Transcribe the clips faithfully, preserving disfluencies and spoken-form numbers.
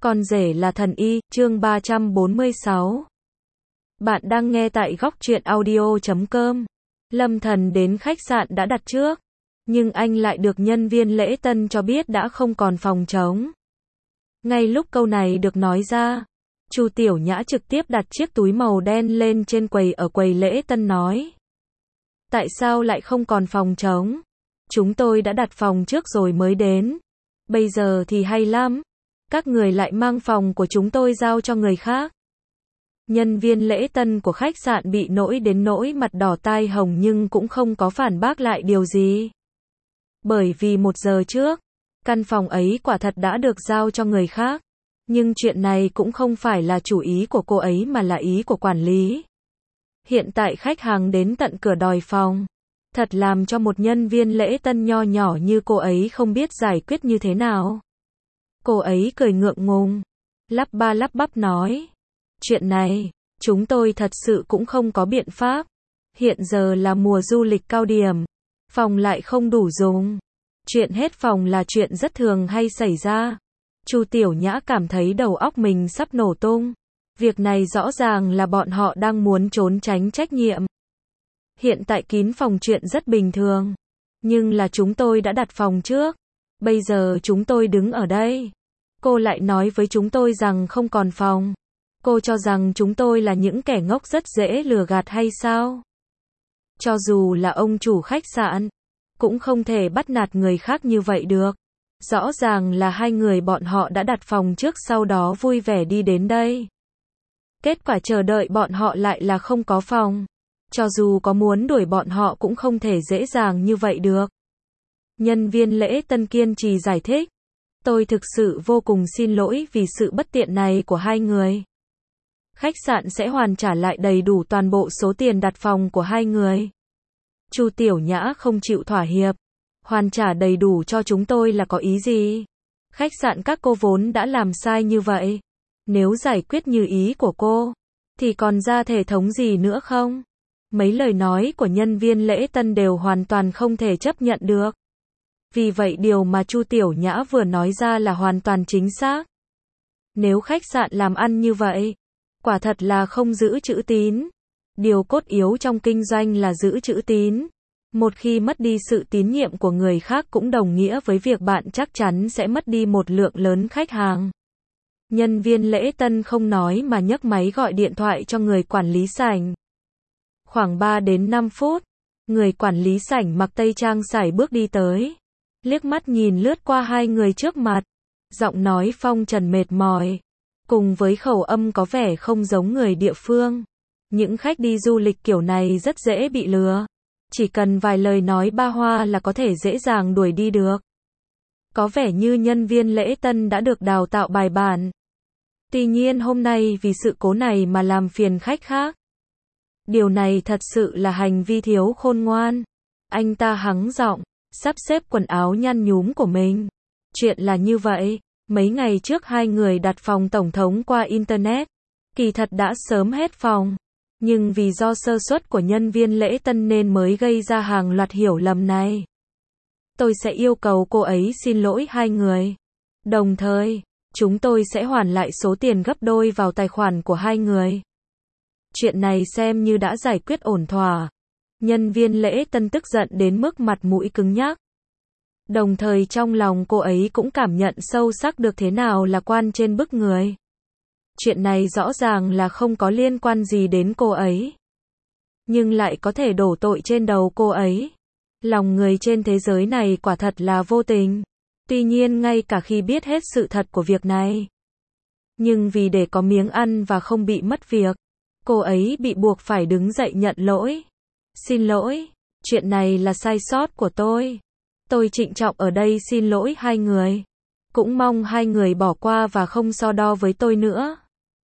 Con rể là thần y, chương ba trăm bốn mươi sáu. Bạn đang nghe tại góc truyện audio chấm com. Lâm Thần đến khách sạn đã đặt trước, nhưng anh lại được nhân viên lễ tân cho biết đã không còn phòng trống. Ngay lúc câu này được nói ra, Chu Tiểu Nhã trực tiếp đặt chiếc túi màu đen lên trên quầy ở quầy lễ tân nói. Tại sao lại không còn phòng trống? Chúng tôi đã đặt phòng trước rồi mới đến. Bây giờ thì hay lắm. Các người lại mang phòng của chúng tôi giao cho người khác. Nhân viên lễ tân của khách sạn bị nỗi đến nỗi mặt đỏ tai hồng nhưng cũng không có phản bác lại điều gì. Bởi vì một giờ trước, căn phòng ấy quả thật đã được giao cho người khác. Nhưng chuyện này cũng không phải là chủ ý của cô ấy mà là ý của quản lý. Hiện tại khách hàng đến tận cửa đòi phòng. Thật làm cho một nhân viên lễ tân nho nhỏ như cô ấy không biết giải quyết như thế nào. Cô ấy cười ngượng ngùng, lắp ba lắp bắp nói. Chuyện này, chúng tôi thật sự cũng không có biện pháp. Hiện giờ là mùa du lịch cao điểm. Phòng lại không đủ dùng. Chuyện hết phòng là chuyện rất thường hay xảy ra. Chu Tiểu Nhã cảm thấy đầu óc mình sắp nổ tung. Việc này rõ ràng là bọn họ đang muốn trốn tránh trách nhiệm. Hiện tại kín phòng chuyện rất bình thường. Nhưng là chúng tôi đã đặt phòng trước. Bây giờ chúng tôi đứng ở đây. Cô lại nói với chúng tôi rằng không còn phòng. Cô cho rằng chúng tôi là những kẻ ngốc rất dễ lừa gạt hay sao? Cho dù là ông chủ khách sạn, cũng không thể bắt nạt người khác như vậy được. Rõ ràng là hai người bọn họ đã đặt phòng trước sau đó vui vẻ đi đến đây. Kết quả chờ đợi bọn họ lại là không có phòng. Cho dù có muốn đuổi bọn họ cũng không thể dễ dàng như vậy được. Nhân viên lễ tân kiên trì giải thích. Tôi thực sự vô cùng xin lỗi vì sự bất tiện này của hai người. Khách sạn sẽ hoàn trả lại đầy đủ toàn bộ số tiền đặt phòng của hai người. Chu Tiểu Nhã không chịu thỏa hiệp. Hoàn trả đầy đủ cho chúng tôi là có ý gì? Khách sạn các cô vốn đã làm sai như vậy. Nếu giải quyết như ý của cô, thì còn ra thể thống gì nữa không? Mấy lời nói của nhân viên lễ tân đều hoàn toàn không thể chấp nhận được. Vì vậy điều mà Chu Tiểu Nhã vừa nói ra là hoàn toàn chính xác. Nếu khách sạn làm ăn như vậy, quả thật là không giữ chữ tín. Điều cốt yếu trong kinh doanh là giữ chữ tín. Một khi mất đi sự tín nhiệm của người khác cũng đồng nghĩa với việc bạn chắc chắn sẽ mất đi một lượng lớn khách hàng. Nhân viên lễ tân không nói mà nhấc máy gọi điện thoại cho người quản lý sảnh. Khoảng ba đến năm phút, người quản lý sảnh mặc tây trang sải bước đi tới. Liếc mắt nhìn lướt qua hai người trước mặt. Giọng nói phong trần mệt mỏi. Cùng với khẩu âm có vẻ không giống người địa phương. Những khách đi du lịch kiểu này rất dễ bị lừa. Chỉ cần vài lời nói ba hoa là có thể dễ dàng đuổi đi được. Có vẻ như nhân viên lễ tân đã được đào tạo bài bản. Tuy nhiên hôm nay vì sự cố này mà làm phiền khách khác. Điều này thật sự là hành vi thiếu khôn ngoan. Anh ta hắng giọng, sắp xếp quần áo nhăn nhúm của mình. Chuyện là như vậy, mấy ngày trước hai người đặt phòng tổng thống qua Internet. Kỳ thật đã sớm hết phòng. Nhưng vì do sơ suất của nhân viên lễ tân nên mới gây ra hàng loạt hiểu lầm này. Tôi sẽ yêu cầu cô ấy xin lỗi hai người. Đồng thời, chúng tôi sẽ hoàn lại số tiền gấp đôi vào tài khoản của hai người. Chuyện này xem như đã giải quyết ổn thỏa. Nhân viên lễ tân tức giận đến mức mặt mũi cứng nhắc. Đồng thời trong lòng cô ấy cũng cảm nhận sâu sắc được thế nào là quan trên bức người. Chuyện này rõ ràng là không có liên quan gì đến cô ấy. Nhưng lại có thể đổ tội trên đầu cô ấy. Lòng người trên thế giới này quả thật là vô tình. Tuy nhiên ngay cả khi biết hết sự thật của việc này. Nhưng vì để có miếng ăn và không bị mất việc. Cô ấy bị buộc phải đứng dậy nhận lỗi. Xin lỗi, chuyện này là sai sót của tôi. Tôi trịnh trọng ở đây xin lỗi hai người. Cũng mong hai người bỏ qua và không so đo với tôi nữa.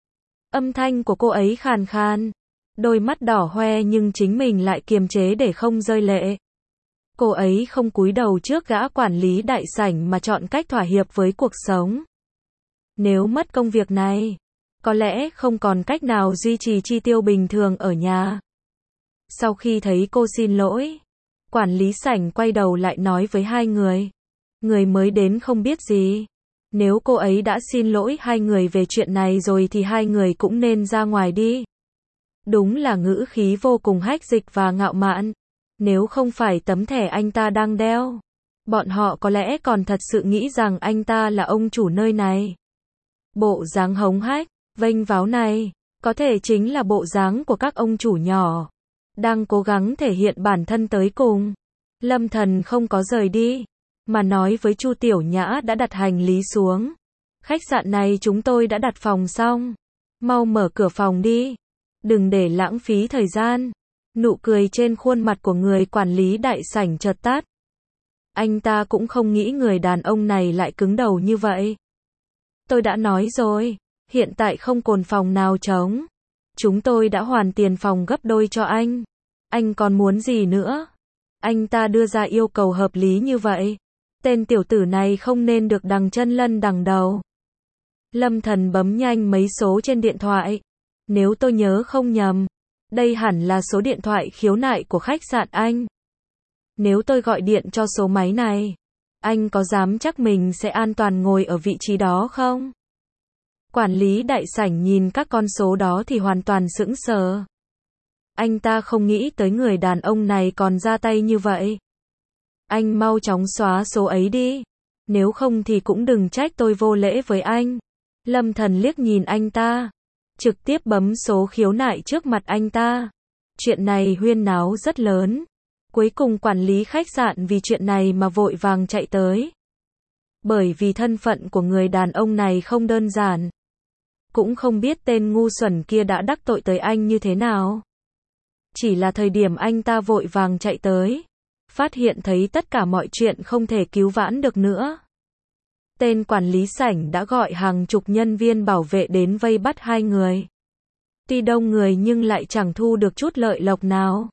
Âm thanh của cô ấy khàn khàn. Đôi mắt đỏ hoe nhưng chính mình lại kiềm chế để không rơi lệ. Cô ấy không cúi đầu trước gã quản lý đại sảnh mà chọn cách thỏa hiệp với cuộc sống. Nếu mất công việc này, có lẽ không còn cách nào duy trì chi tiêu bình thường ở nhà. Sau khi thấy cô xin lỗi, quản lý sảnh quay đầu lại nói với hai người. Người mới đến không biết gì. Nếu cô ấy đã xin lỗi hai người về chuyện này rồi thì hai người cũng nên ra ngoài đi. Đúng là ngữ khí vô cùng hách dịch và ngạo mạn. Nếu không phải tấm thẻ anh ta đang đeo, bọn họ có lẽ còn thật sự nghĩ rằng anh ta là ông chủ nơi này. Bộ dáng hống hách, vênh váo này, có thể chính là bộ dáng của các ông chủ nhỏ, đang cố gắng thể hiện bản thân tới cùng. Lâm Thần không có rời đi, mà nói với Chu Tiểu Nhã đã đặt hành lý xuống. Khách sạn này chúng tôi đã đặt phòng xong. Mau mở cửa phòng đi. Đừng để lãng phí thời gian. Nụ cười trên khuôn mặt của người quản lý đại sảnh chợt tắt. Anh ta cũng không nghĩ người đàn ông này lại cứng đầu như vậy. Tôi đã nói rồi, hiện tại không còn phòng nào trống. Chúng tôi đã hoàn tiền phòng gấp đôi cho anh. Anh còn muốn gì nữa? Anh ta đưa ra yêu cầu hợp lý như vậy. Tên tiểu tử này không nên được đằng chân lân đằng đầu. Lâm Thần bấm nhanh mấy số trên điện thoại. Nếu tôi nhớ không nhầm, đây hẳn là số điện thoại khiếu nại của khách sạn anh. Nếu tôi gọi điện cho số máy này, anh có dám chắc mình sẽ an toàn ngồi ở vị trí đó không? Quản lý đại sảnh nhìn các con số đó thì hoàn toàn sững sờ. Anh ta không nghĩ tới người đàn ông này còn ra tay như vậy. Anh mau chóng xóa số ấy đi. Nếu không thì cũng đừng trách tôi vô lễ với anh. Lâm Thần liếc nhìn anh ta, trực tiếp bấm số khiếu nại trước mặt anh ta. Chuyện này huyên náo rất lớn. Cuối cùng quản lý khách sạn vì chuyện này mà vội vàng chạy tới. Bởi vì thân phận của người đàn ông này không đơn giản. Cũng không biết tên ngu xuẩn kia đã đắc tội tới anh như thế nào. Chỉ là thời điểm anh ta vội vàng chạy tới, phát hiện thấy tất cả mọi chuyện không thể cứu vãn được nữa. Tên quản lý sảnh đã gọi hàng chục nhân viên bảo vệ đến vây bắt hai người. Tuy đông người nhưng lại chẳng thu được chút lợi lộc nào.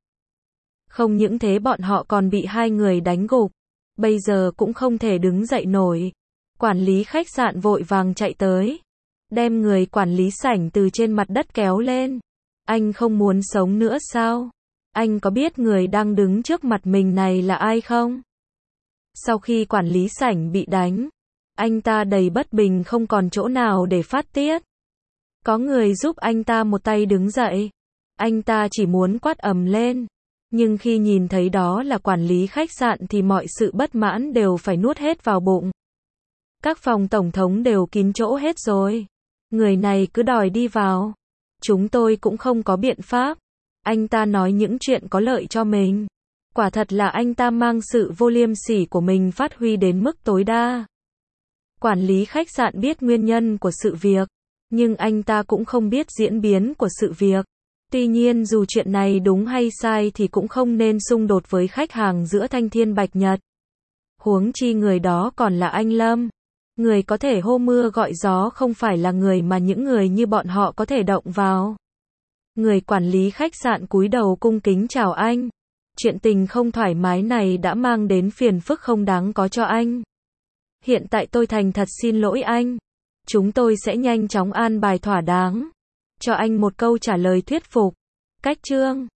Không những thế bọn họ còn bị hai người đánh gục. Bây giờ cũng không thể đứng dậy nổi. Quản lý khách sạn vội vàng chạy tới, đem người quản lý sảnh từ trên mặt đất kéo lên. Anh không muốn sống nữa sao? Anh có biết người đang đứng trước mặt mình này là ai không? Sau khi quản lý sảnh bị đánh, anh ta đầy bất bình không còn chỗ nào để phát tiết. Có người giúp anh ta một tay đứng dậy. Anh ta chỉ muốn quát ầm lên. Nhưng khi nhìn thấy đó là quản lý khách sạn thì mọi sự bất mãn đều phải nuốt hết vào bụng. Các phòng tổng thống đều kín chỗ hết rồi. Người này cứ đòi đi vào. Chúng tôi cũng không có biện pháp. Anh ta nói những chuyện có lợi cho mình. Quả thật là anh ta mang sự vô liêm sỉ của mình phát huy đến mức tối đa. Quản lý khách sạn biết nguyên nhân của sự việc, nhưng anh ta cũng không biết diễn biến của sự việc. Tuy nhiên dù chuyện này đúng hay sai thì cũng không nên xung đột với khách hàng giữa Thanh Thiên Bạch Nhật. Huống chi người đó còn là anh Lâm. Người có thể hô mưa gọi gió không phải là người mà những người như bọn họ có thể động vào. Người quản lý khách sạn cúi đầu cung kính chào anh. Chuyện tình không thoải mái này đã mang đến phiền phức không đáng có cho anh. Hiện tại tôi thành thật xin lỗi anh. Chúng tôi sẽ nhanh chóng an bài thỏa đáng. Cho anh một câu trả lời thuyết phục. Cách chương